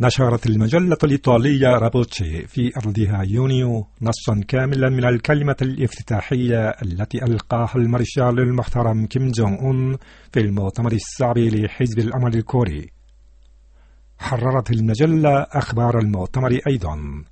نشرت المجلة الإيطالية رابوتشي في أرضها يونيو نصا كاملا من الكلمة الافتتاحية التي ألقاها المارشال المحترم كيم جونغ أون في المؤتمر السابع لحزب الأمل الكوري. حررت المجلة أخبار المؤتمر أيضا